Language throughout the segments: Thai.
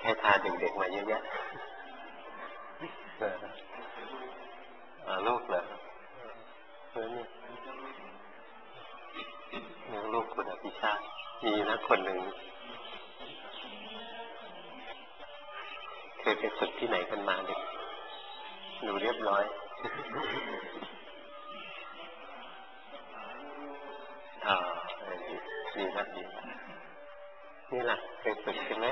ให้พาเด็กๆมาเยอะแยะลูกเหรอเนี่ยลูกคุณอภิชาติมีนะคนหนึ่งเคยไปฝึกที่ไหนกันมาเด็กดูเรียบร้อยดีนะดีนี่แหละเคยฝึกใช่ไหม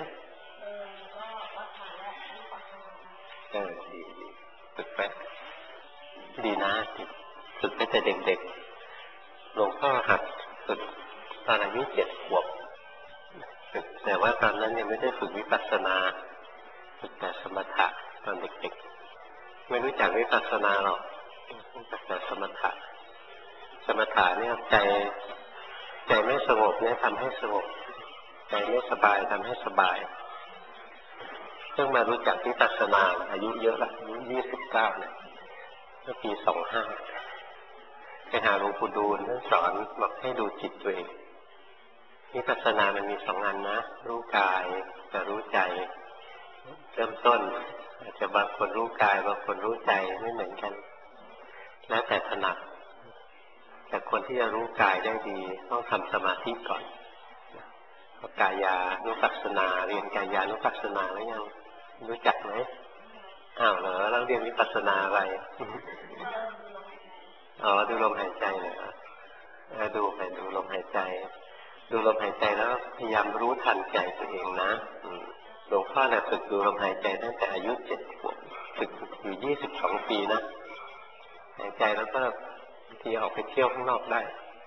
ดีฝึกไปดีนะฝึกตั้งแต่เด็กๆหลวงพ่อหัดฝึกตอนอายุ7 ขวบแต่ว่าตอนนั้นยังไม่ได้ฝึกวิปัสสนาฝึกแต่สมถะตอนเด็กๆไม่รู้จักวิปัสสนาหรอกรู้จักแต่สมถะเนี่ยใจไม่สงบเนี่ยทำให้สงบใจไม่สบายทำให้สบายเพิ่งมารู้จักวิปัสสนาอายุเยอะละอายุ29เนี่ยเมื่อปี25ไปหาหลวงปู่ดูลท่านสอนบอกให้ดูจิตตัวเองวิปัสสนามันมี2 อันนะรู้กายกับรู้ใจเริ่มต้นอาจจะบางคนรู้กายบางคนรู้ใจไม่เหมือนกันแล้วแต่ถนัดแต่คนที่จะรู้กายได้ดีต้องทำสมาธิก่อนกายานุปัสสนาเรียนกายานุปัสสนาแล้วยังรู้จักไหมอ้าวเหรอแล้วเรียนวิปัสสนาอะไรดูลมหายใจเลยดูไปดูลมหายใจดูลมหายใจแล้วพยายามรู้ทันใจตัวเองนะหลวงพ่อเนี่ยฝึกดูลมหายใจตั้งแต่อายุ7 ขวบฝึกอยู่22 ปีนะหายใจแล้วก็ทีออกไปเที่ยวข้างนอกได้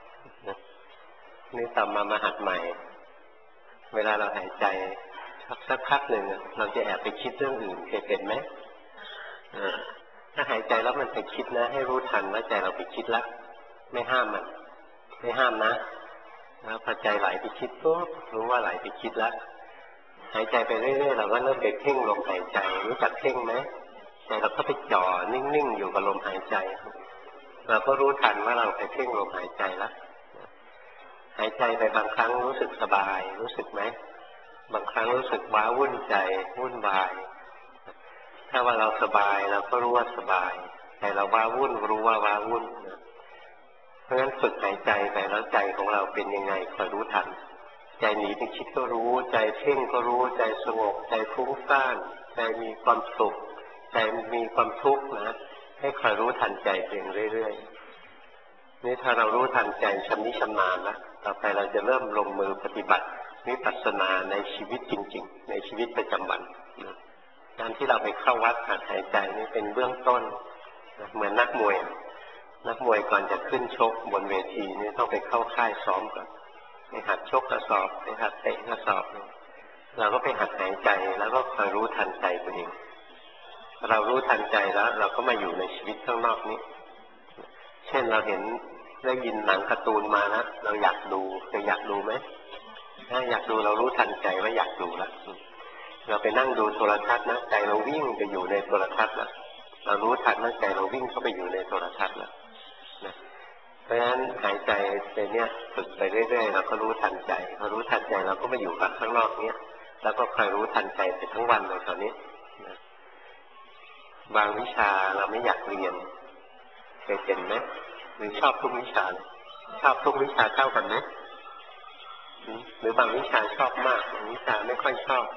นี่ต่อมาหัดใหม่เวลาเราหายใจสักพักหนึ่งเราจะแอบไปคิดเรื่องอื่นเคยเป็นไหมถ้าหายใจแล้วมันไปคิดนะให้รู้ทันว่าใจเราไปคิดแล้วไม่ห้ามมันไม่ห้ามนะแล้วพอใจไหลไปคิดปุ๊บรู้ว่าไหลไปคิดแล้วหายใจไปเรื่อยๆเราก็เริ่มไปเพ่งลมหายใจรู้จักเพ่งไหมใจเราก็ไปจ่อนิ่งๆอยู่กับลมหายใจเราก็รู้ทันว่าเราไปเพ่งลมหายใจแล้วหายใจไปบางครั้งรู้สึกสบายรู้สึกไหมบางครั้งรู้สึกว้าวุ่นใจวุ่นวายถ้าว่าเราสบายเราก็รู้ว่าสบายแต่เราว้าวุ่นรู้ว่าว้าวุ่นเพราะฉะนั้นฝึกหายใจไปแล้วใจของเราเป็นยังไงคอยรู้ทันใจหนีไปคิดก็รู้ใจเพ่งก็รู้ใจสงบใจฟุ้งซ่านใจมีความสุขใจมีความทุกข์นะให้คอยรู้ทันใจเองเรื่อยๆนี่ถ้าเรารู้ทันใจชำนิชำนาญแล้วต่อไปเราจะเริ่มลงมือปฏิบัติวิปัสสนาในชีวิตจริงๆในชีวิตประจำวันการที่เราไปเข้าวัดหัดหายใจนี่เป็นเบื้องต้นเหมือนนักมวยก่อนจะขึ้นชกบนเวทีนี่ต้องไปเข้าค่ายซ้อมก่อนไปหัดชกกระสอบไปหัดเตะกระสอบเราก็ไปหัดหายใจแล้วก็คอยรู้ทันใจตัวเองเรารู้ทันใจแล้วเราก็มาอยู่ในชีวิตข้างนอกนี้เช่นเราเห็นได้ยินหนังการ์ตูนมานะเราอยากดูอยากดูไหมถ้าอยากดูเรารู้ทันใจว่าอยากดูแล้วเราไปนั่งดูโทรทัศน์นะใจเราวิ่งไปอยู่ในโทรทัศน์แล้วเรารู้ทันว่าใจเราวิ่งเข้าไปอยู่ในโทรทัศน์แล้วนะเพราะฉะนั้นหายใจในเนี้ยฝึกไปเรื่อยๆเราก็รู้ทันใจพอรู้ทันใจเราก็มาอยู่กับข้างนอกเนี้ยแล้วก็คอยรู้ทันใจไปทั้งวันเลยตอนนี้นะบางวิชาเราไม่อยากเรียนเคยเป็นไหมหรือชอบทุกวิชาชอบทุกวิชาเท่ากันไหมหรือบางวิชาชอบมากบางวิชาไม่ค่อยชอบ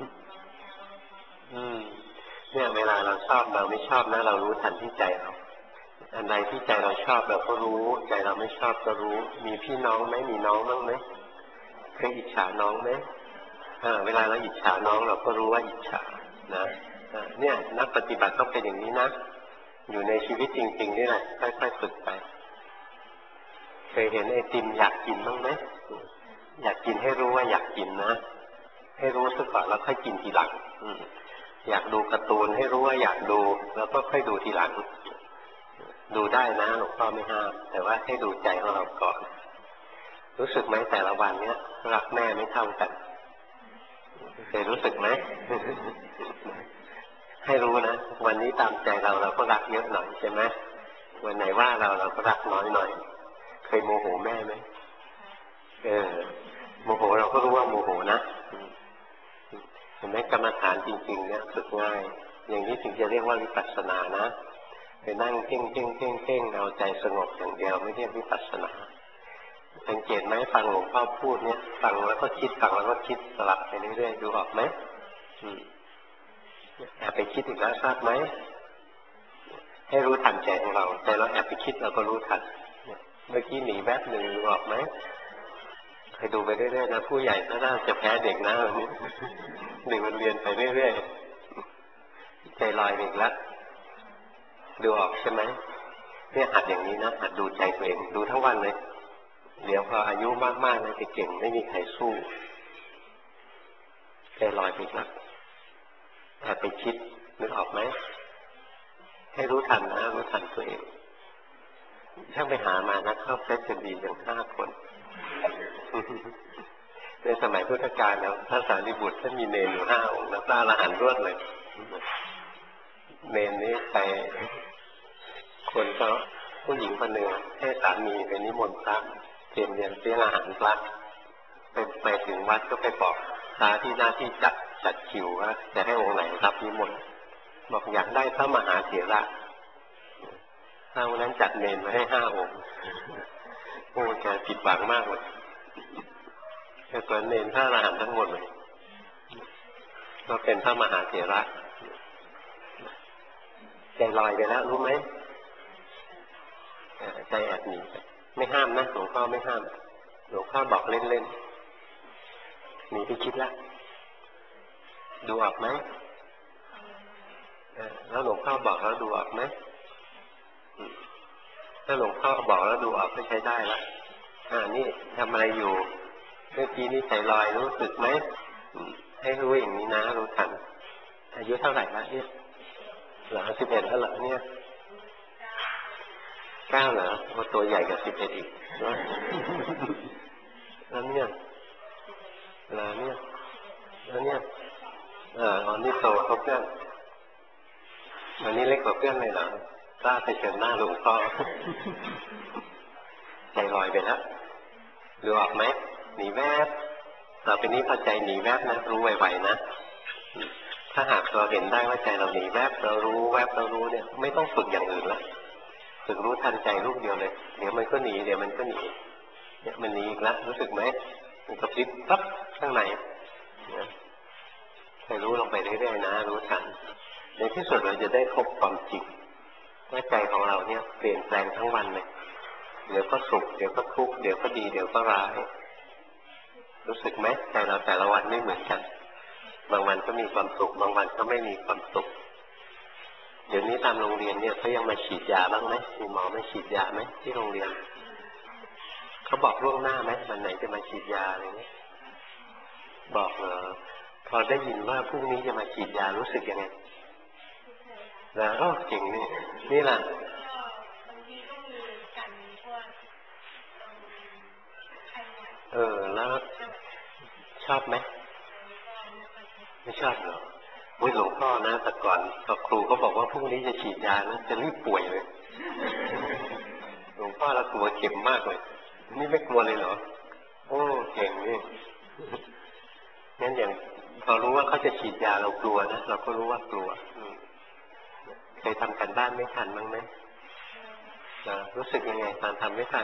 เนี่ยเวลาเราชอบเราไม่ชอบนะเรารู้ทันที่ใจเราอันใดที่ใจเราชอบเราก็รู้ใจเราไม่ชอบก็รู้มีพี่น้องไหมมีน้องบ้างไหมเคยอิจฉาน้องไหมเวลาเราอิจฉาน้องเราก็รู้ว่าอิจฉานะเนี่ยนักปฏิบัติต้องเป็นอย่างนี้นะอยู่ในชีวิตจริงๆนี่แหละค่อยๆฝึกไปเคยเห็นไอติมอยากกินบ้างไหมอยากกินให้รู้ว่าอยากกินนะให้รู้ซะก่อนแล้วค่อยกินทีหลังอยากดูการ์ตูนให้รู้ว่าอยากดูแล้วก็ค่อยดูทีหลังดูได้นะหลวงพ่อไม่ห้ามแต่ว่าให้ดูใจของเราก่อนรู้สึกไหมแต่ละวันเนี้ยรักแม่ไม่เท่ากันเคยรู้สึกไหม ให้รู้นะวันนี้ตามใจเราก็รักเยอะหน่อยใช่ไหมวันไหนว่าเราก็รักน้อยหน่อยเคยโมโหแม่ไหมโมโหเราก็รู้ว่าโมโหนะนไหมกรรมฐานจริงๆเนี่ยฝึกง่ายอย่างนี้ถึงจะเรียกว่าวิปัสสนานะไปนั่งเพ่งเพ่งเพ่งเพ่งเอาใจสงบอย่างเดียวไม่เรียกวิปัสสนาสังเกตไหมฟังหลวงพ่อพูดเนี่ยฟังแล้วก็คิดฟังแล้วก็คิดสลับไปเรื่อยๆดูออกไหมแอบไปคิดอีกแล้วทราบไหมให้รู้ทันใจของเราใจเราแอบไปคิดเราก็รู้ทันเมื่อกี้หนีแวบหนึ่งดูออกไหมให้ดูไปเรื่อยๆนะผู้ใหญ่ก็น่าจะแพ้เด็กนะวันนี้เด็กมันเรียนไปเรื่อยๆใจลอยอีกแล้วดูออกใช่ไหมเนี่ยหัดอย่างนี้นะหัดดูใจตัวเองดูทั้งวันเลยเดี๋ยวพออายุมากๆนะจะเก่งไม่มีใครสู้ใจลอยไปอีกแล้วแอบไปคิดนึกออกไหมให้รู้ทันนะรู้ทันตัวเองช่างไปหามานะเข้าเฟซกันดีอย่าง5 คนในสมัยพุทธกาลแล้วพระสารีบุตรท่านมีเนรอยู่5 องค์นะพระอรหันต์รวดเลยเนรนี้ไปคนก็ผู้หญิงคนหนึ่งให้สามีไปนิมนต์พระเตรียมเรียนเตรียมอาหารพระไปถึงวัดก็ไปบอกพระที่หน้าที่จัดคิวว่าจะให้องค์ไหนรับนิมนต์บอกอยากได้พระมหาเถระพระองค์นั้นจัดเนรมาให้5 องค์โอ้แกผิดหวังมากเลยแกเปิดเนรพระอรหันต์ทั้งหมดเลยก็เป็นพระมหาเถระใจลอยไปแล้วรู้ไหมใจแอบหนีไม่ห้ามนะหลวงพ่อไม่ห้ามหลวงพ่อบอกเล่นๆหนีไปคิดแล้วดูออกไหมแล้วหลวงพ่อบอกแล้วดูออกไหมถ้าหลวงพ่อบอกแล้วดูออกก็ใช้ได้แล้วนี่ทำอะไรอยู่เมื่อกี้นี้ใจลอยรู้สึกไหมให้รู้อย่างนี้นะรู้ทันอายุเท่าไหร่แล้วเนี่ยเหรอ11แล้วเหรอเนี่ย9เหรอว่าตัวใหญ่กว่า11อีกแล้วเนี่ยแล้วเนี่ยอันนี้โตกว่าเพื่อนอันนี้เล็กกว่าเพื่อนเลยเหรอกล้าไปเชิญหน้าหลวงพ่อใจลอยไปแล้วดูออกไหมหนีแวบเราเป็นนี้พอใจหนีแวบนะรู้ไวๆนะถ้าหากเราเห็นได้ว่าใจเราหนีแวบเรารู้แวบเรารู้เนี่ยไม่ต้องฝึกอย่างอื่นละฝึกรู้ทันใจลูกเดียวเลยเดี๋ยวมันก็หนีเดี๋ยวมันก็หนีเนี่ยมันหนีอีกแล้วรู้สึกไหมมันกระพริบปั๊บข้างในให้รู้ลงไปเรื่อยๆนะรู้ทันในที่สุดเราจะได้พบความจริงว่าใจของเราเนี่ยเปลี่ยนแปลงทั้งวันเลยเดี๋ยวก็สุขเดี๋ยวก็ทุกข์เดี๋ยวก็ดีเดี๋ยวก็ร้ายรู้สึกไหมใจเราแต่ละวันไม่เหมือนกันบางวันก็มีความสุขบางวันก็ไม่มีความสุขเดี๋ยวนี้ตามโรงเรียนเนี่ยเขายังมาฉีดยาบ้างไหมมีหมอมาฉีดยาไหมที่โรงเรียนเขาบอกล่วงหน้าไหมวันไหนจะมาฉีดยาอะไรเงี้ยบอกเหรอพอได้ยินว่าพรุ่งนี้จะมาฉีดยารู้สึกยังไงแล้วเก่งนี่แหละแล้วชอบไหมไม่ชอบเหรอหลวงพ่อนะแต่ก่อนกับครูก็บอกว่าพรุ่งนี้จะฉีดยานะจะรีบป่วยเลยหลวงพ่อเรากลัวเข็มมากเลยนี่ไม่กลัวเลยเหรอโอ้เก่งนี่งั้นอย่างพอรู้ว่าเขาจะฉีดยาเรากลัวนะเราก็รู้ว่ากลัวเคยทำกันบ้านไม่ทันบ้างไหมรู้สึกยังไงตอนทำไม่ทัน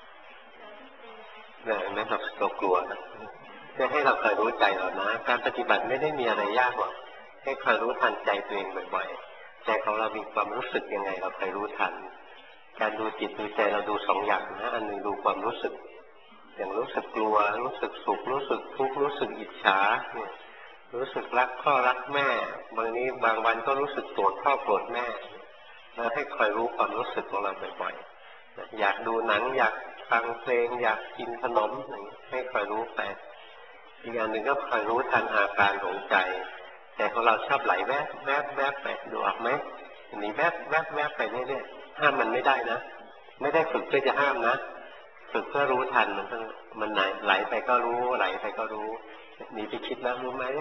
นั่นเรากลัวนะจะให้เราคอยรู้ใจเรานะการปฏิบัติไม่ได้มีอะไรยากหรอกให้คอยรู้ทันใจตัวเองบ่อยๆใจของเรามีความรู้สึกยังไงเราคอยรู้ทันการดูจิตดูใจเราดู2 อย่างนะอันหนึ่งดูความรู้สึกอย่างรู้สึกกลัวรู้สึกสุขรู้สึกทุกข์รู้สึกอิจฉาเนี่ยรู้สึกรักพ่อรักแม่บางวันก็รู้สึกโกรธพ่อโกรธแม่เราให้คอยรู้ความรู้สึกของเราบ่อยๆอยากดูหนังอยากฟังเพลงอยากกินขนมให้คอยรู้ไปอีกอย่างหนึ่งก็คอยรู้ทันอาการของใจแต่ของเราชอบไหลแวบแวบแวบไปดูออกไหมหนีแวบแวบแวบไปเรื่อยๆห้ามมันไม่ได้นะไม่ได้ฝึกเพื่อจะห้ามนะฝึกเพื่อรู้ทันมันไหลไปก็รู้ไหลไปก็รู้หนีไปคิดแล้วรู้ไหม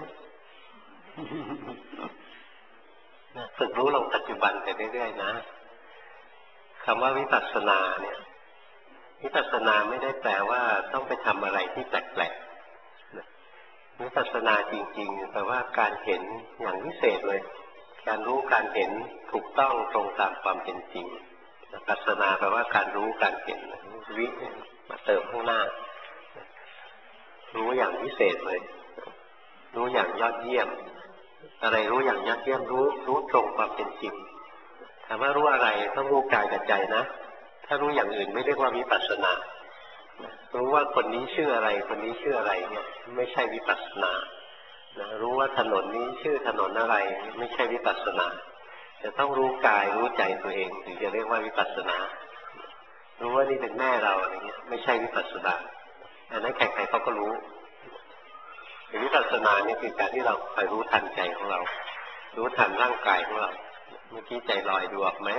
ฝึกรู้ลงปัจจุบันไปเรื่อยๆนะคำว่าวิปัสสนาเนี่ยวิปัสสนาไม่ได้แปลว่าต้องไปทำอะไรที่แปลกๆวิปัสสนาจริงๆแปลว่าการเห็นอย่างพิเศษเลยการรู้การเห็นถูกต้องตรงตามความเป็นจริงวิปัสสนาแปลว่าการรู้การเห็นวิมาเติมข้างหน้ารู้อย่างพิเศษเลยรู้อย่างยอดเยี่ยมอะไรรู้อย่างยอดเยี่ยมรู้ตรงความเป็นจริงถามว่ารู้อะไรต้องรู้กายกับใจนะถ้ารู้อย่างอื่นไม่เรียกว่าวิปัสสนารู้ว่าคนนี้ชื่ออะไรคนนี้ชื่ออะไรเนี่ยไม่ใช่วิปัสสนารู้ว่าถนนนี้ชื่อถนนอะไรไม่ใช่วิปัสสนาจะต้องรู้กายรู้ใจตัวเองถึงจะเรียกว่าวิปัสสนารู้ว่านี่เป็นแม่เราอะไรเงี้ยไม่ใช่วิปัสสนาอันนั้นใครๆเขาก็รู้วิปัสสนาเนี่ยคือการที่เราคอยรู้ทันใจของเรารู้ทันร่างกายของเราเมื่อกี้ใจลอยดูออกไหม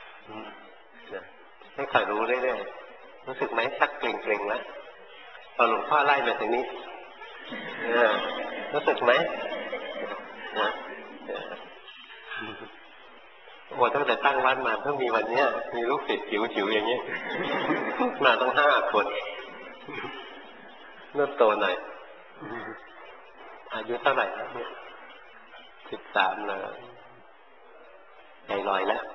ให้คอยรู้เรื่อยๆรู้สึกไหมชักเกร็งๆแล้วพอหลวงพ่อไล่มาตรงนี้รู้สึกไหมโอ้ตั้งแต่ตั้งวัดมาเพิ่งมีวันนี้มีลูกศิษย์จิ๋วๆอย่างนี้มาต้อง5 คนเริ่มโตหน่อยอายุเท่าไหร่แล้วเนี่ย13แล้วใจลอยแล้ว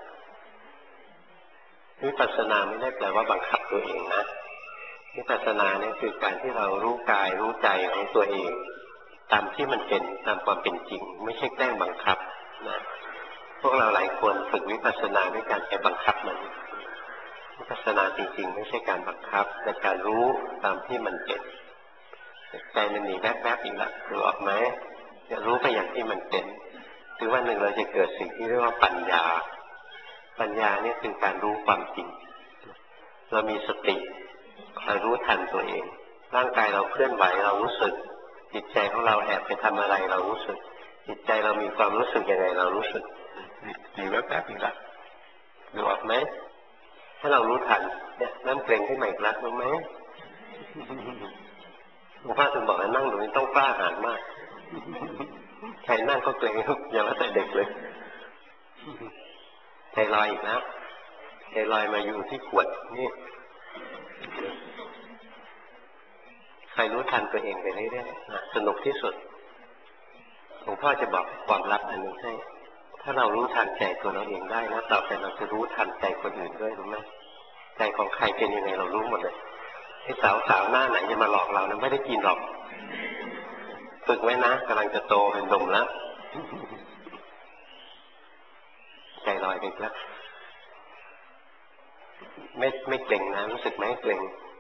วิปัสสนาไม่ได้แปลว่าบังคับตัวเองนะวิปัสสนาเนี่ยคือการที่เรารู้กายรู้ใจของตัวเองตามที่มันเป็นตามความเป็นจริงไม่ใช่แกล้งบังคับนะพวกเราหลายคนฝึกวิปัสสนาด้วยการไปบังคับมันวิปัสสนาจริงๆไม่ใช่การบังคับแต่การรู้ตามที่มันเป็นใจมันหนีแวบๆอีกแล้วรู้ออกไหมจะรู้ไปอย่างที่มันเป็นถึงวันหนึ่งเราจะเกิดสิ่งที่เรียกว่าปัญญาปัญญาเนี่ยคือการรู้ความจริงเรามีสติคอยรู้ทันตัวเองร่างกายเราเคลื่อนไหวเรารู้สึกจิตใจของเราแอบไปทำอะไรเรารู้สึกจิตใจเรามีความรู้สึกยังไงเรารู้สึกมีแวบๆอีกแล้วดูออกไหมถ้าเรารู้ทันเนี่ยน้ำเกร็งขึ้นมาอีกแล้วรู้ไหมหลวงพ่อถึงบอกให้นั่งตรงนี้ต้องกล้าหาญมากใครนั่งก็เกร็งอย่าว่าแต่เด็กเลยใจลอยอีกแล้วใจลอยมาอยู่ที่ขวดนี่ใครรู้ทันตัวเองไปเรื่อยๆสนุกที่สุดหลวงพ่อจะบอกความลับอันนี้ให้ถ้าเรารู้ทันใจตัวเราเองได้นะต่อไปเราจะรู้ทันใจคนอื่นด้วยรู้ไหมใจของใครเป็นยังไงเรารู้หมดเลยให้สาวหน้าไหนจะมาหลอกเรานะไม่ได้กินหรอกฝึกไว้นะกำลังจะโตเป็นหนุ่มแล้วใจลอยไปแล้วไม่เกร็งนะรู้สึกไหมเกร็ง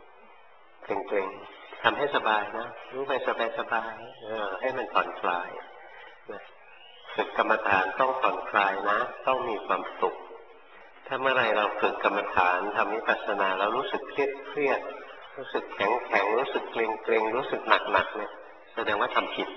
ทำให้สบายนะรู้ไปสบายให้มันผ่อนคลายฝึกกรรมฐานต้องผ่อนคลายนะต้องมีความสุขถ้าเมื่อไรเราฝึกกรรมฐานทำวิปัสสนาแล้วรู้สึกเครียดรู้สึกแข็งรู้สึกเกร็งรู้สึกหนักเนี่ยแสดงว่าทำผิด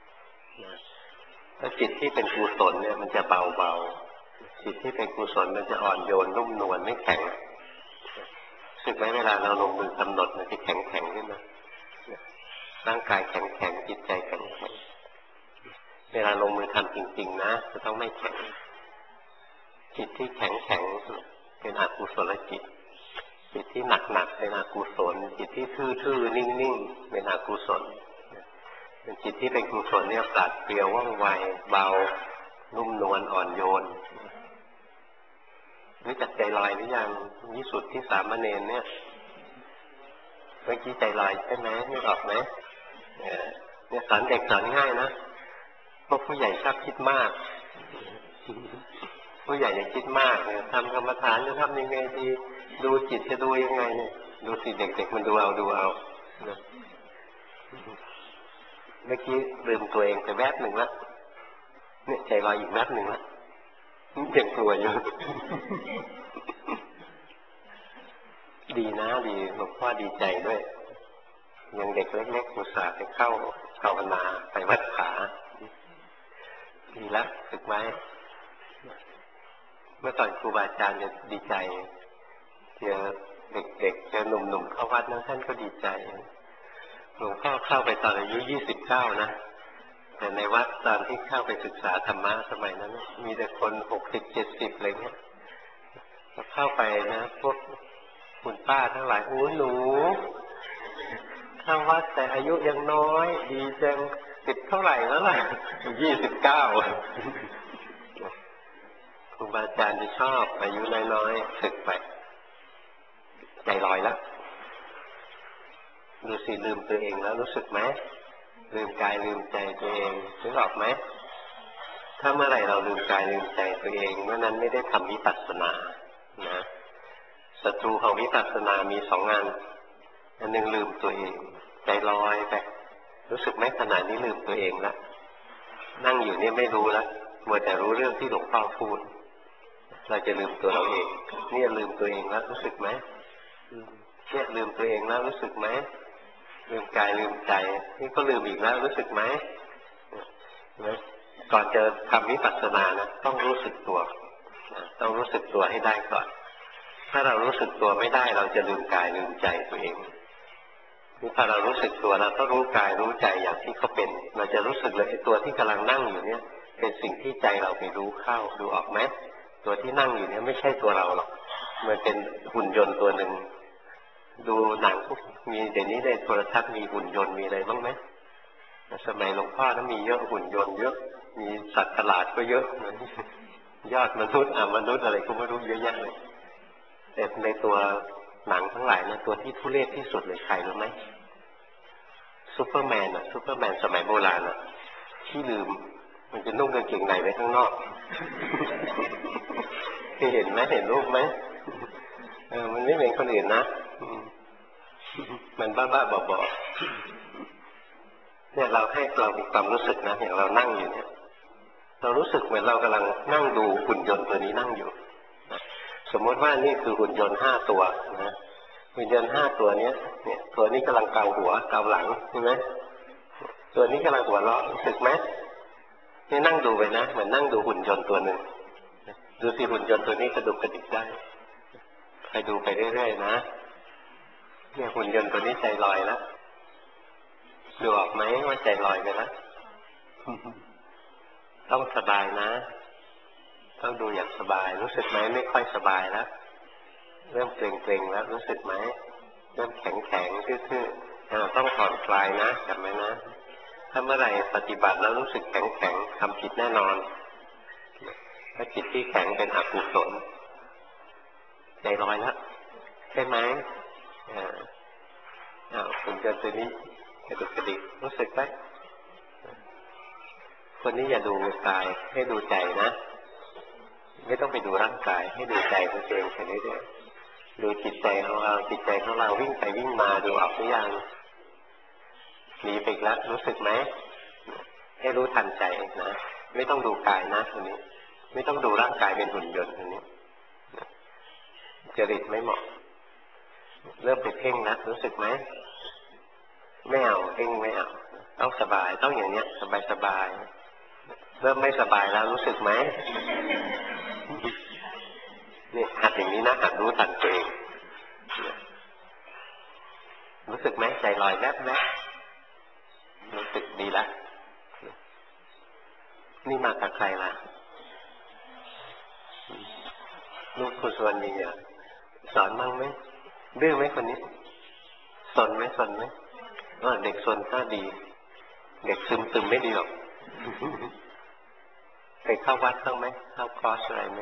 แล้วจิตที่เป็นกุศลเนี่ยมันจะเบาจิตที่เป็นกุศลมันจะอ่อนโยนนุ่มนวลไม่แข็งรู้สึกไหมเวลาเราลงมือกำหนดมันจะแข็งขึ้นมาร่างกายแข็งจิตใจแข็งเวลาลงมือทำจริงๆนะจะต้องไม่แข็งจิตที่แข็งเป็นอกุศลจิตที่หนักเป็นอกุศลจิตที่ทื่อๆนิ่งๆเป็นอกุศลเป็นจิตที่เป็นกุศลเนี่ยปราดเปรียวว่องไวเบานุ่มนวลอ่อนโยนรู้จักใจลอยหรือยังวิสุทธิสามเณรเนี่ยเมื่อกี้ใจลอยใช่ไหมนึกออกไหมเนี่ยสอนเด็กสอนง่ายนะพวกผู้ใหญ่ชอบคิดมากผู้ใหญ่อย่าคิดมากเนี่ยทำกรรมฐานจะทำยังไงดีดูจิตจะดูยังไงเนี่ยดูสิเด็กๆมันดูเอานะเมื่อกี้ลืมตัวเองไปแวบหนึ่งแล้วเนี่ยใจลอยอีกแวบหนึ่งแล้วยังกลัวอยู่ดีนะดีหลวงพ่อดีใจด้วยยังเด็กเล็กๆอุตส่าห์ไปเข้าภาวนาไปวัดผาดีแล้วฝึกไว้เมื่อตอนครูบาอาจารย์จะดีใจเจอเด็กๆเจอหนุ่มๆเข้าวัดนั้นท่านก็ดีใจหลวงพ่อเข้าไปตอนอายุ29นะแต่ในวัดตอนที่เข้าไปศึกษาธรรมะสมัยนั้นมีแต่คน60-70อะไรเงี้ยพอเข้าไปนะพวกคุณป้าทั้งหลายโอ้หนูเข้าวัดแต่อายุยังน้อยดีจัง 10เท่าไหร่แล้วล่ะ29ครูบาอาจารย์จะชอบอายุน้อยๆฝึกไปใจลอยแล้วดูสิลืมตัวเองแล้วรู้สึกไหมลืมกายลืมใจตัวเองนึกออกไหมถ้าเมื่อไหร่เราลืมกายลืมใจตัวเองเมื่อนั้นไม่ได้ทำวิปัสสนานะศัตรูของวิปัสสนามี2 งานอันหนึ่งลืมตัวเองใจลอยไปรู้สึกไหมขณะนี้ลืมตัวเองแล้วนั่งอยู่เนี่ยไม่รู้แล้วมัวแต่รู้เรื่องที่หลวงพ่อพูดเราจะลืมตัวเราเองเนี่ยลืมตัวเองแล้วรู้สึกไหมเนี่ยลืมตัวเองแล้วรู้สึกไหมลืมกายลืมใจนี่ก็ลืมอีกแล้วรู้สึกไหมก่อนจะทำวิปัสสนานะต้องรู้สึกตัวต้องรู้สึกตัวให้ได้ก่อนถ้าเรารู้สึกตัวไม่ได้เราจะลืมกายลืมใจตัวเองถ้าเรารู้สึกตัวเราก็รู้กายรู้ใจอย่างที่เขาเป็นเราจะรู้สึกเลยไอ้ตัวที่กำลังนั่งอยู่เนี่ยเป็นสิ่งที่ใจเราไปรู้เข้าดูออกไหมตัวที่นั่งอยู่เนี่ยไม่ใช่ตัวเราหรอกมันเป็นหุ่นยนต์ตัวหนึ่งดูหนังมีเดี๋ยวนี้ในโทรทัศน์มีหุ่นยนต์มีอะไรบ้างไหมสมัยหลวงพ่อนั้นมีเยอะหุ่นยนต์เยอะมีสัตว์ประหลาดก็เยอะยอดมนุษย์มนุษย์อะไรก็ไม่รู้เยอะแยะเลยแต่ในตัวหนังทั้งหลายนะตัวที่ทุเรศที่สุดเลยใครรู้ไหมซูเปอร์แมนซูเปอร์แมนสมัยโบราณที่ลืมมันจะนุ่งกางเกงในไว้ข้างนอกเห็นไหมเห็นรูปไหมมันไม่เหมือนคนอื่นนะมันบ้าๆบอๆเนี่ยเราให้เรามีความรู้สึกนะอย่างเรานั่งอยู่เนี่ยเรารู้สึกเหมือนเรากำลังนั่งดูหุ่นยนต์ตัวนี้นั่งอยู่สมมติว่านี่คือหุ่นยนต์5 ตัวนะหุ่นยนต์5 ตัวเนี่ยตัวนี้กำลังเกาหัวเกาหลังใช่ไหมตัวนี้กำลังหัวเราะรู้สึกไหมนี่นั่งดูไปนะเหมือนนั่งดูหุ่นยนต์ตัวหนึ่งดูสิหุ่นยนต์ตัวนี้กระดุกกระดิกได้ไปดูไปเรื่อยๆนะเนี่ยหุ่นยนต์ตัวนี้ใจลอยแล้วดูออกไหมว่าใจลอยไปแล้วต้องสบายนะต้องดูอย่างสบายรู้สึกไหมไม่ค่อยสบายแล้วเริ่มเกร็งๆแล้วรู้สึกไหมเริ่มแข็งๆทื่อๆต้องผ่อนคลายนะจำไว้นะถ้าเมื่อไหร่ปฏิบัติแล้วรู้สึกแข็งๆทำผิดแน่นอนถ้าจิตที่แข็งเป็นอกุศลใจลอยแล้วใช่ไหมคุณเกินตัวนี้กระดุกกระดิกรู้สึกไหมคนนี้อย่าดูกายให้ดูใจนะไม่ต้องไปดูร่างกายให้ดูใจตัวเองแค่นี้เดียวดูจิตใจของเราจิตใจของเราวิ่งไปวิ่งมาดูออกหรือยังหนีไปอีกแล้วรู้สึกไหมให้รู้ทันใจนะไม่ต้องดูกายนะทีนี้ไม่ต้องดูร่างกายเป็นหุ่นยนต์ทีนี้จริตไม่เหมาะเริ่มไปเพ่งนะรู้สึกไหมไม่เอาเพ่งไม่เอาต้องสบายต้องอย่างเนี้ยสบายเริ่มไม่สบายแล้วรู้สึกไหมนี่หัดอย่างนี้นะหัดรู้ทันตัวเองรู้สึกไหมใจลอยแวบๆรู้สึกดีแล้วนี่มากับใครล่ะลูกคุณสวรรณีสอนมั่งไหมดื้อไหมคนนี้สนไหมเด็กสนก็ดีเด็กซึมไม่ดีหรอกเคยเข้าวัดบ้างไหมเข้าคอร์สอะไรไหม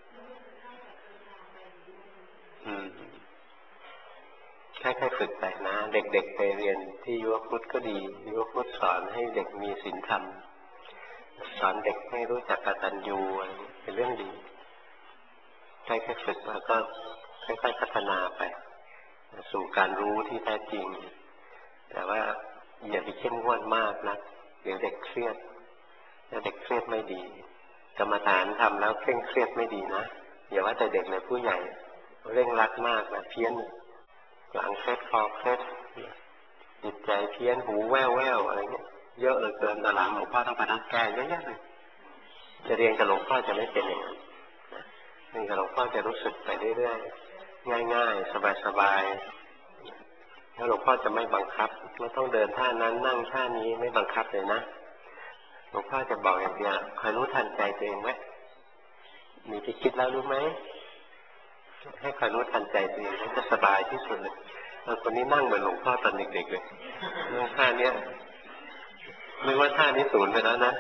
ค่อยๆฝึกไปนะเด็กๆไปเรียนที่ยุวพุทธก็ดียุวพุทธสอนให้เด็กมีศีลธรรมสอนเด็กให้รู้จักกตัญญูเป็นเรื่องดีค่อยๆฝึกแล้วก็ค่อยๆพัฒนาไปสู่การรู้ที่แท้จริงแต่ว่าอย่าไปเข้มงวดมากนะเดี๋ยวเด็กเครียดถ้าเด็กเครียดไม่ดีกรรมฐานทำแล้วเคร่งเครียดไม่ดีนะอย่าว่าแต่เด็กเลยผู้ใหญ่เร่งรัดมากนะเพี้ยนหลังเคล็ดคอเคล็ดจิตใจเพี้ยนหูแว่วอะไรเงี้ยเยอะเลยเกินตารางหลวงพ่อต้องไปนั่งแก้เยอะแยะเลยจะเรียนกับหลวงพ่อจะไม่เป็นอย่างนั้นเรียนกับหลวงพ่อจะรู้สึกไปเรื่อยๆง่ายๆสบายๆแล้วหลวงพ่อจะไม่บังคับไม่ต้องเดินท่านั้นนั่งท่านี้ไม่บังคับเลยนะหลวงพ่อจะบอกอย่างเดียวคอยรู้ทันใจตัวเองไว้มีที่คิดแล้วรู้ไหมให้คอยรู้ทันใจตัวเองจะสบายที่สุดเลยคนนี้นั่งเหมือนหลวงพ่อตอนเด็กๆเลยนั่งท่าเนี้ยนึกว่าท่านี้ศูนย์ไปแล้วนะ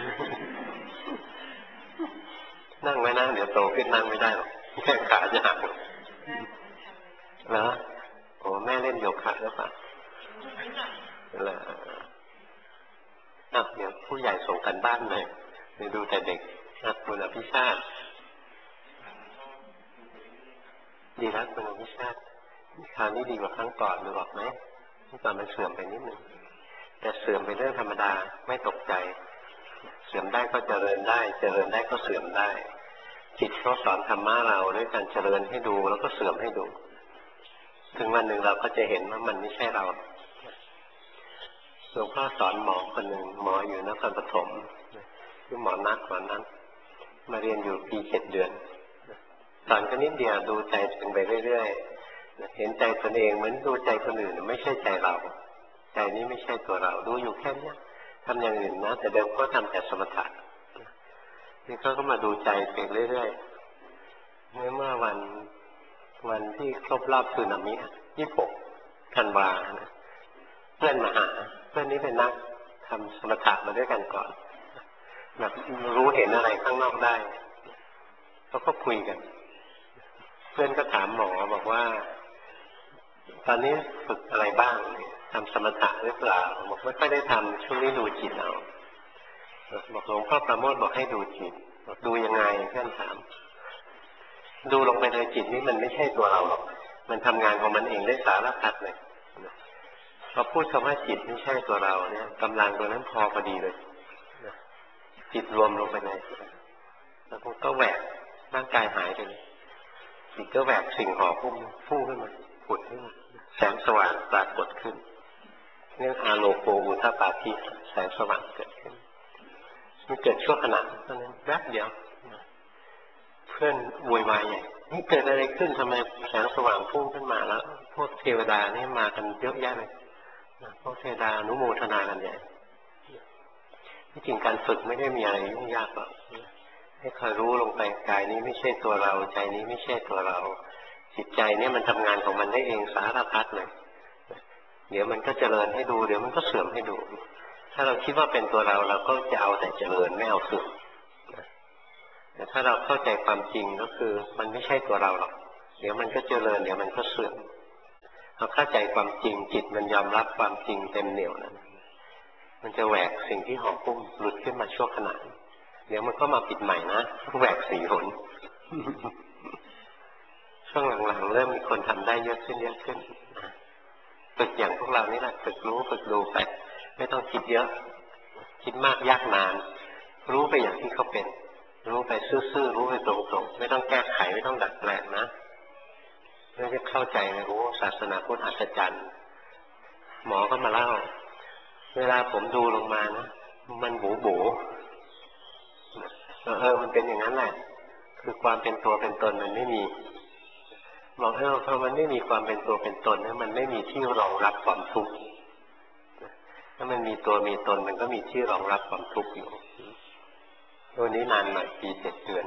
นั่งไว้นั่งเดี๋ยวโตขึ้นนั่งไม่ได้หรอกแค่ขาจะหักเหรอโอ้แม่เล่นโยคะหรือเปล่าเหรอเดี๋ยวผู้ใหญ่ส่งกันบ้านเลยไปดูแต่เด็กคุณอภิชาติดีแล้วคุณอภิชาติคราวนี้ดีกว่าครั้งก่อนดูออกไหมเมื่อก่อนมันเสื่อมไปนิดนึงแต่เสื่อมเป็นเรื่องธรรมดาไม่ตกใจเสื่อมได้ก็เจริญได้เจริญได้ก็เสื่อมได้จิตเขาสอนธรรมะเราด้วยการเจริญให้ดูแล้วก็เสื่อมให้ดูถึงวันหนึ่งเราก็จะเห็นว่ามันไม่ใช่เราหลวงพ่อสอนหมอคนหนึ่งหมออยู่นครปฐมคือหมอนัดมาเรียนอยู่ปี7 เดือนสอนกันนิดเดียวดูใจเป็นไปเรื่อยๆเห็นใจตนเองเหมือนดูใจคนอื่นไม่ใช่ใจเราใจนี้ไม่ใช่ตัวเราดูอยู่แค่นี้ทำอย่างอื่นนะแต่เดิมก็ทำแต่สมถะนี่ก็มาดูใจไปเรื่อยๆเมื่อวันที่ครบรอบสึนามิ26 ธันวาเพื่อนมาหาเพื่อนนี้เป็นนักทำสมถะมาด้วยกันก่อนแบบรู้เห็นอะไรข้างนอกได้เขาก็คุยกันเพื่อนก็ถามหมอบอกว่าตอนนี้ฝึกอะไรบ้างทำสมถะหรือเปล่าบอกไม่ค่อยได้ทำช่วงนี้ดูจิตเอาบอกหลวงพ่อประโมทบอกให้ดูจิตบอกดูยังไงเพื่อนถามดูลงไปเลยจิตนี้มันไม่ใช่ตัวเราหรอกมันทำงานของมันเองได้สารพัดเลยพอพูดคำว่าจิตไม่ใช่ตัวเราเนี่ยกำลังตัวนั้นพอดีเลยจิตรวมลงไปเลยแล้วก็แหวกร่างกายหายไปเลยจิตก็แหวกสิ่งห่อหุ้มพุ่งขึ้นมาผุดขึ้นมาแสงสว่างปรากฏขึ้นเรียกอาโลโกอุทธปาทิแสงสว่างเกิดขึ้นมันเกิดชั่วขณะเท่านั้นแวบเดียวเพื่อนโวยวายใหญ่นี่เกิดอะไรขึ้นทำไมแสงสว่างพุ่งขึ้นมาแล้วพวกเทวดานี่มากันเยอะแยะเลยพวกเทวดาอนุโมทนากันใหญ่ที่จริงการฝึกไม่ได้มีอะไรยุ่งยากหรอกให้คอยรู้ลงไปกายนี้ไม่ใช่ตัวเราใจนี้ไม่ใช่ตัวเราจิตใจเนี่ยมันทำงานของมันได้เองสารพัดเลยเดี๋ยวมันก็เจริญให้ดูเดี๋ยวมันก็เสื่อมให้ดูถ้าเราคิดว่าเป็นตัวเราเราก็จะเอาแต่เจริญไม่เอาเสื่อมแต่ถ้าเราเข้าใจความจริงก็คือมันไม่ใช่ตัวเราหรอกเดี๋ยวมันก็เจริญเดี๋ยวมันก็เสื่อมเราเข้าใจความจริงจิตมันยอมรับความจริงเต็มเหนี่ยวนั้นมันจะแหวกสิ่งที่ห่อหุ้มหลุดขึ้นมาชั่วขณะเดี๋ยวมันก็มาปิดใหม่นะแหวก4 หนช่วงหลังๆเริ่มมีคนทำได้เยอะขึ้นฝึกอย่างพวกเรานี่แหละฝึกรู้ฝึกดูไปไม่ต้องคิดเยอะคิดมากยากนานรู้ไปอย่างที่เขาเป็นรู้ไปซื่อๆรู้ไปตรงๆไม่ต้องแก้ไขไม่ต้องดัดแปลงนะเพื่อจะเข้าใจในศาสนาพุทธอัศจรรย์หมอก็มาเล่าเวลาผมดูลงมานะมันบู๋มันเป็นอย่างนั้นแหละคือความเป็นตัวเป็นตนมันไม่มีบอกพอมันไม่มีความเป็นตัวเป็นตนนะมันไม่มีที่รองรับความทุกข์ถ้ามันมีตัวมีตนมันก็มีที่รองรับความทุกข์อยู่ตัวนี้นานหน่อยปี7 เดือน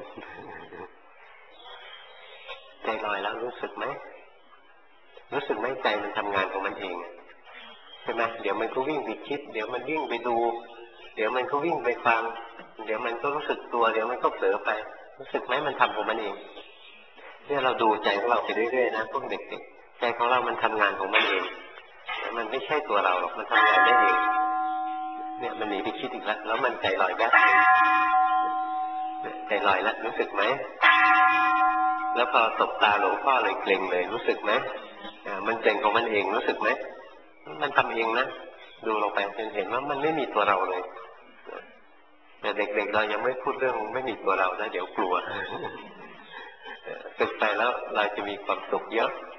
ใจลอยแล้วรู้สึกไหมใจมันทำงานของมันเองใช่ไหมเดี๋ยวมันก็วิ่งไปคิดเดี๋ยวมันวิ่งไปดูเดี๋ยวมันก็วิ่งไปฟังเดี๋ยวมันก็รู้สึกตัวเดี๋ยวมันก็เผลอไปรู้สึกไหมมันทำของมันเองเนี่ยเราดูใจของเราไปเรื่อยๆนะพวกเด็กๆใจของเรามันทำงานของมันเองแต่มันไม่ใช่ตัวเราหรอกมันทำงานได้เองเนี่ยมันหนีไปคิดอีกแล้วมันใจลอยแวบใจลอยแล้วรู้สึกไหมแล้วพอตบตาหลวงพ่อเลยเกร็งเลยรู้สึกไหมมันเกร็งของมันเองรู้สึกไหมมันทำเองนะดูลงไปจนเห็นว่ามันไม่มีตัวเราเลยแต่เด็กๆเรายังไม่พูดเรื่องไม่มีตัวเรานะเดี๋ยวกลัวฝึกไปแล้วเราจะมีความสุขเยอะ